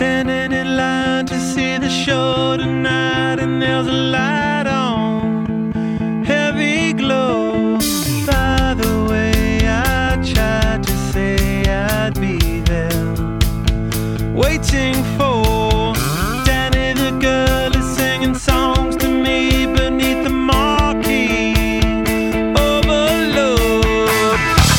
Standing in line to see the show tonight, and there's a light on, heavy glow. By the way, I tried to say I'd be there, waiting for Danny the girl is singing songs to me beneath the marquee. Overload.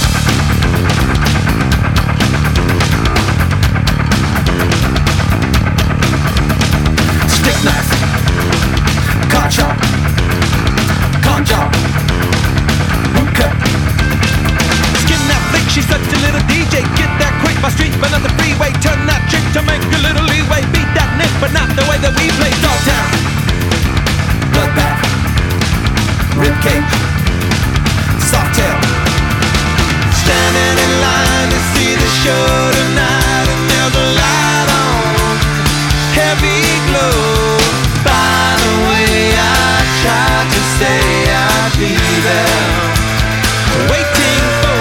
Stick knife, card sharp, con job, root cut. Skin that flick, she's such a little DJ. Get that quick, my street, but on the freeway. Turn that trick to make a little leeway. Beat that nick, but not the way that we play. Dog town, bloodbath, ribcage, soft tail. Standing in line to see the show tonight, and there's a light on, heavy glow. By the way, I tried to say I'd be there, waiting for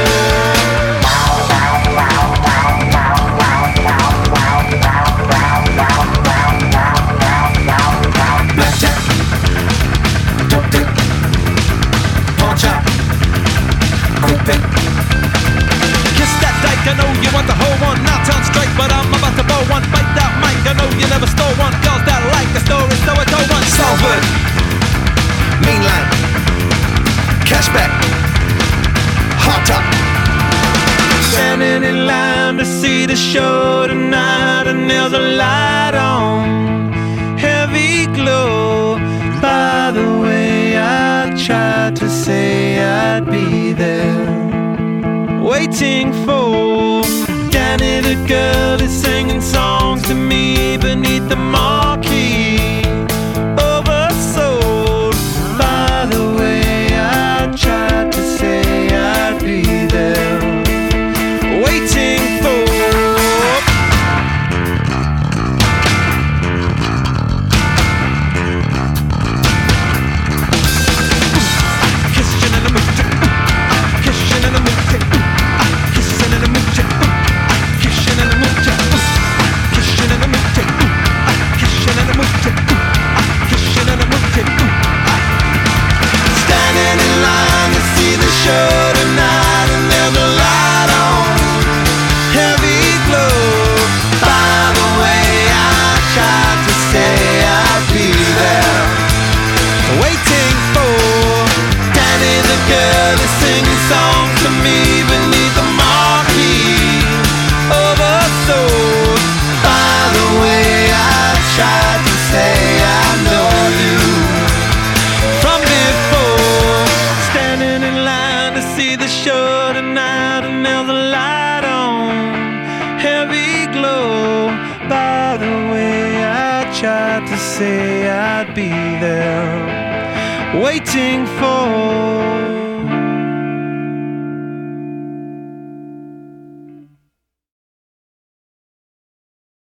blackjack, dope dick, pawn chop, quick pick. kiss that dyke. I know you want the whole one, not on strike, but I'm about to blow one. Bite that mic, I know you never stole one. Girls that like the story, so I told one. Salford, mainline, cashback, hot top. Standing in line to see the show tonight, and there's a light on, heavy glow. By the way, I tried to say I'd be there, waiting for Danny the girl is singing songs to me beneath the marquee. Oversold. By the way, I tried to say I'd be there, waiting for kissing in the mood, kissing in the mood, kissing in the mood, kissing in the mood, kissing in the mood, kissing in the mood, kissing in the mood. Standing in line to see the show tonight, and there's a light on, heavy glow. By the way, I tried to say I'd be there, waiting for Danny the girl is singing songs to me beneath the marquee. Oversold. By the way, I tried to say I know you from before. Standing in line to see the show tonight, and there's a light on, heavy glow. By the way, I tried to say I'd be there, waiting for